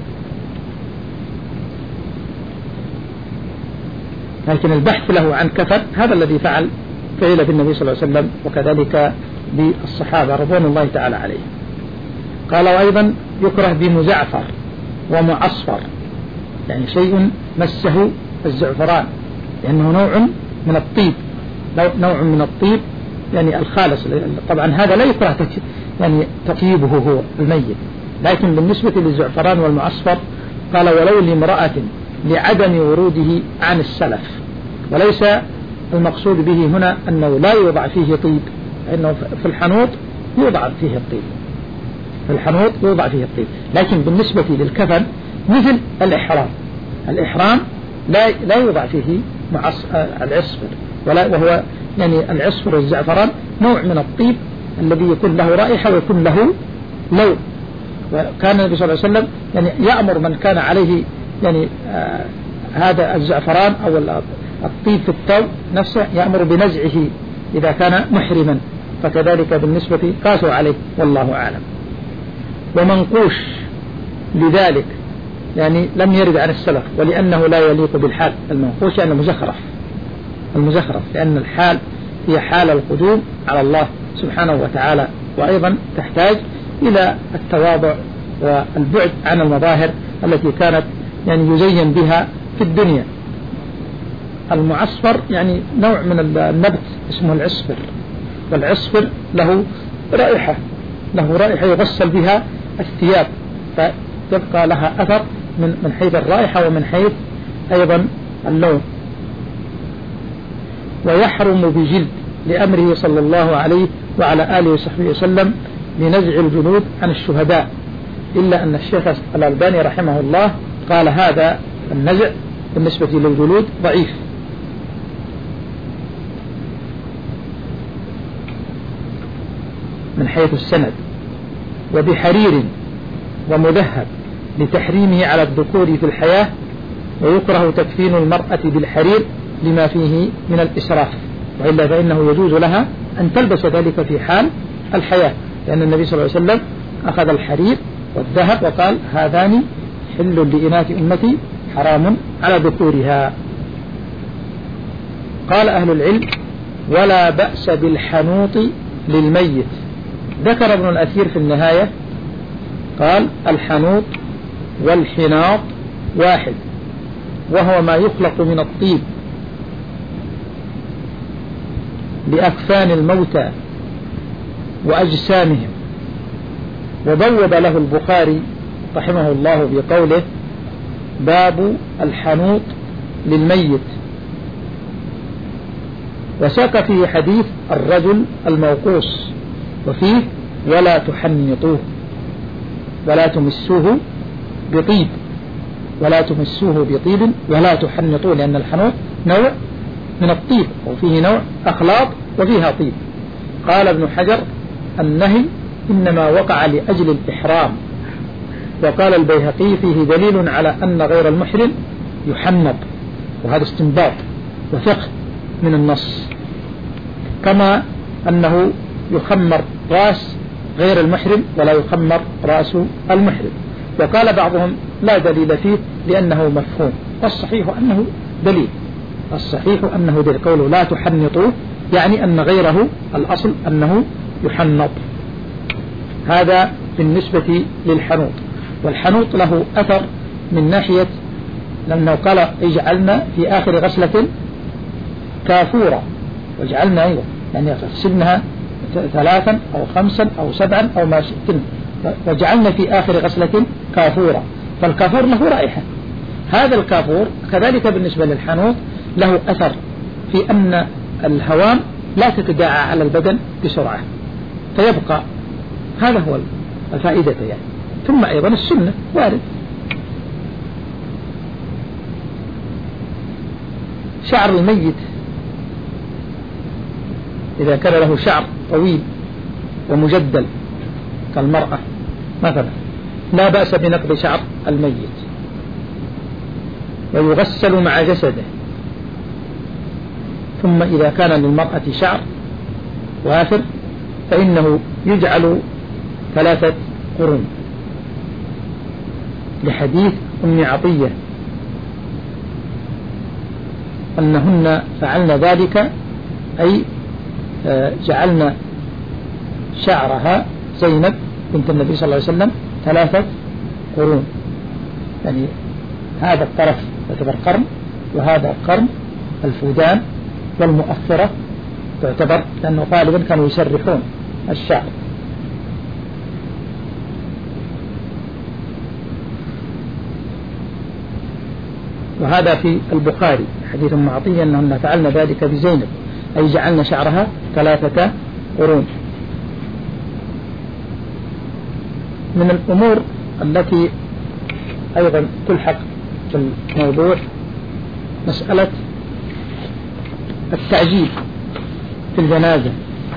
لكن البحث له عن كفن هذا الذي فعل فعل بالنبي صلى الله عليه وسلم، وكذلك بالصحابة رضوان الله تعالى عليهم. قال وأيضا يكره بمزعفر ومعصفر، يعني شيء مسه الزعفران، لأنه نوع من الطيب، نوع من الطيب يعني الخالص. طبعا هذا لا يكره يعني تطيبه هو الميت، لكن بالنسبة للزعفران والمعصفر قال ولو لامرأة لعدم وروده عن السلف، وليس المقصود به هنا أنه لا يوضع فيه طيب، لأنه في الحنوط يوضع فيه الطيب، في الحنوط يوضع فيه الطيب. لكن بالنسبة للكفن مثل الإحرام، الإحرام لا لا يوضع فيه مع العصفر، ولا وهو يعني العصفر والزعفران نوع من الطيب الذي يكون له رائحة ويكون له لون. وكان النبي صلى الله عليه وسلم يعني يأمر من كان عليه يعني آه هذا الزعفران أو الطيب في الثوب نفسه، يأمر بنزعه إذا كان محرما، فكذلك بالنسبة قاسوا عليه والله أعلم. ومنقوش لذلك يعني لم يرد عن السلف، ولأنه لا يليق بالحال. المنقوش يعني المزخرف، المزخرف لأن الحال هي حال القدوم على الله سبحانه وتعالى، وأيضا تحتاج إلى التواضع والبعد عن المظاهر التي كانت يعني يزين بها في الدنيا. المعصفر يعني نوع من النبت اسمه العصفر، والعصفر له رائحة، له رائحة يغسل بها الثياب، فتبقى لها أثر من من حيث الرائحة ومن حيث أيضا اللون. ويحرم بجلد لأمره صلى الله عليه وعلى آله وصحبه وسلم لنزع الجلود عن الشهداء، إلا أن الشيخ الألباني رحمه الله قال هذا النزع بالنسبة للجلود ضعيف. من حيث السند. وبحرير ومذهب لتحريمه على الذكور في الحياة، ويكره تكفين المرأة بالحرير لما فيه من الإسراف، وإلا فإنه يجوز لها أن تلبس ذلك في حال الحياة، لأن النبي صلى الله عليه وسلم أخذ الحرير والذهب وقال هذان حل لإناث أمتي حرام على ذكورها. قال أهل العلم ولا بأس بالحنوط للميت. ذكر ابن الأثير في النهاية قال الحنوط والحناط واحد، وهو ما يخلق من الطيب لأكفان الموتى وأجسامهم. وبوب له البخاري رحمه الله بقوله باب الحنوط للميت، وساق فيه حديث الرجل الموقوص، وفيه ولا تحنطوه ولا تمسوه بطيب، ولا تمسوه بطيب ولا تحنطوه، لأن الحنوط نوع من الطيب وفيه نوع أخلاط وفيها طيب. قال ابن حجر النهي إنما وقع لأجل الإحرام. وقال البيهقي فيه دليل على أن غير المحرم يحنط، وهذا استنباط وفقه من النص، كما أنه يخمر رأس غير المحرم ولا يخمر رأس المحرم. وقال بعضهم لا دليل فيه لأنه مفهوم، والصحيح أنه دليل، الصحيح أنه دليل. قوله لا تحنطوه يعني أن غيره الأصل أنه يحنط. هذا بالنسبة للحنوط. والحنوط له أثر من ناحية لأنه قال اجعلنا في آخر غسلة كافورة، واجعلنا أيوة يعني غسلناها ثلاثا أو خمسا أو سبعا أو ما شئتم، وجعلنا في آخر غسلة كافورة. فالكافور له رائحة، هذا الكافور كذلك بالنسبة للحنوط له أثر في أن الهوام لا تتداعى على البدن بسرعة فيبقى، هذا هو الفائدة يعني. ثم أيضا السنة وارد، شعر الميت إذا كان له شعر طويل ومجدل كالمرأة مثلا لا بأس بنقض شعر الميت، ويغسل مع جسده. ثم إذا كان للمرأة شعر وافر فإنه يجعل ثلاثة قرون، لحديث أم عطية أنهن فعلن ذلك، أي جعلنا شعرها زينب بنت النبي صلى الله عليه وسلم ثلاثة قرون، يعني هذا الطرف يعتبر قرن، وهذا قرن الفودان، والمؤخرة تعتبر، لأنه غالبا كانوا يسرحون الشعر. وهذا في البخاري حديث أم عطية أنهن فعلن ذلك بزينب، أي جعلنا شعرها ثلاثة قرون. من الأمور التي أيضا تلحق في الموضوع مسألة التعجيل في الجنازة،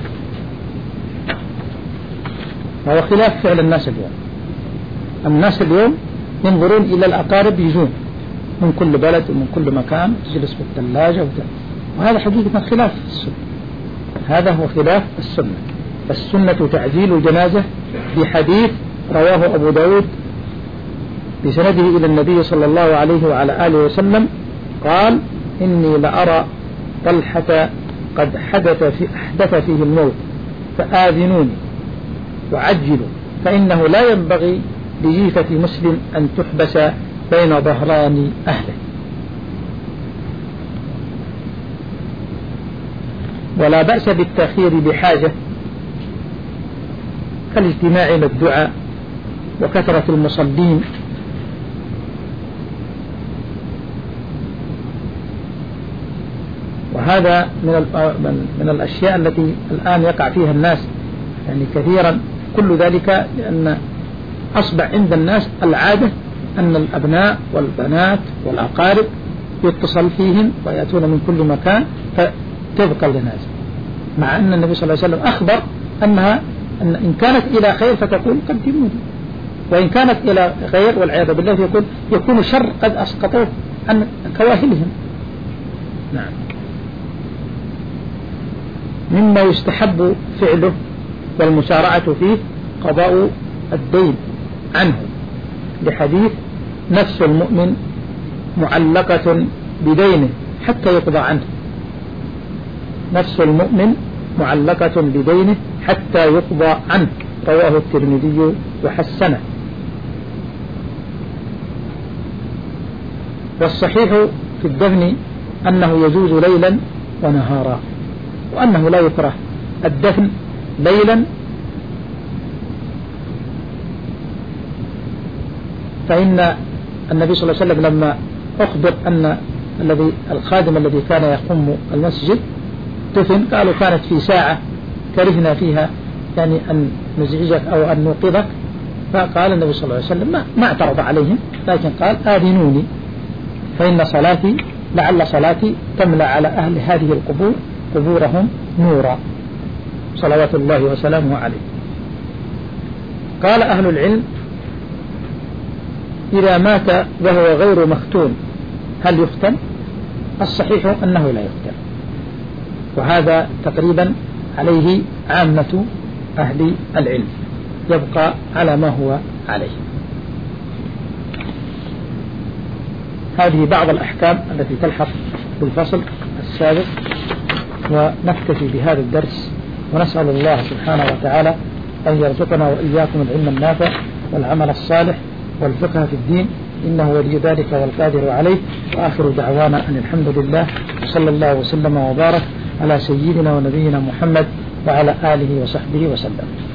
وهو خلاف فعل الناس اليوم. الناس اليوم ينظرون إلى الأقارب يجون من كل بلد ومن كل مكان، تجلس في الثلاجة وت... وهذا حقيقة خلاف السنة، هذا هو خلاف السنة. فالسنة تعجيل الجنازة بحديث رواه أبو داود بسنده إلى النبي صلى الله عليه وعلى آله وسلم قال: إني لأرى طلحة قد حدث في أحدث فيه الموت فآذنوني وعجلوا، فإنه لا ينبغي لجيفة مسلم أن تحبس بين ظهران أهله. ولا بأس بالتأخير بحاجة كالاجتماع إلى الدعاء وكثرة المصلين، وهذا من من الأشياء التي الآن يقع فيها الناس يعني كثيرا. كل ذلك لأن أصبح عند الناس العادة أن الأبناء والبنات والأقارب يتصل فيهم ويأتون من كل مكان فتبقى الجنازة، مع أن النبي صلى الله عليه وسلم أخبر أنها أن إن كانت إلى خير فتقول قدموني، وإن كانت إلى غير والعياذ بالله يقول يكون شر قد أسقطوه عن كواهلهم. نعم. مما يستحب فعله والمسارعة فيه قضاء الدين عنه، لحديث: نفس المؤمن معلقة بدينه حتى يقضى عنه. نفس المؤمن معلقة بدينه حتى يقضى عنه، رواه الترمذي وحسنه. والصحيح في الدفن أنه يجوز ليلا ونهارا، وأنه لا يكره الدفن ليلا، فإن النبي صلى الله عليه وسلم لما أخبر أن الذي الخادم الذي كان يقوم المسجد دفن، قالوا كانت في ساعة كرهنا فيها يعني أن نزعجك أو أن نوقظك، فقال النبي صلى الله عليه وسلم ما, ما اعترض عليهم، لكن قال: آذنوني فإن صلاتي لعل صلاتي تملأ على أهل هذه القبور قبورهم نورا، صلوات الله وسلامه عليه. قال أهل العلم: إذا مات وهو غير مختون هل يختن؟ الصحيح أنه لا يختن، وهذا تقريبا عليه عامة أهل العلم، يبقى على ما هو عليه. هذه بعض الأحكام التي تلحق بالفصل السابق، ونكتفي بهذا الدرس، ونسأل الله سبحانه وتعالى أن يرزقنا وإياكم العلم النافع والعمل الصالح والفقه في الدين، إنه ولي ذلك والقادر عليه. وآخر دعوانا أن الحمد لله، وصلى الله وسلم وبارك على سيدنا ونبينا محمد وعلى آله وصحبه وسلم.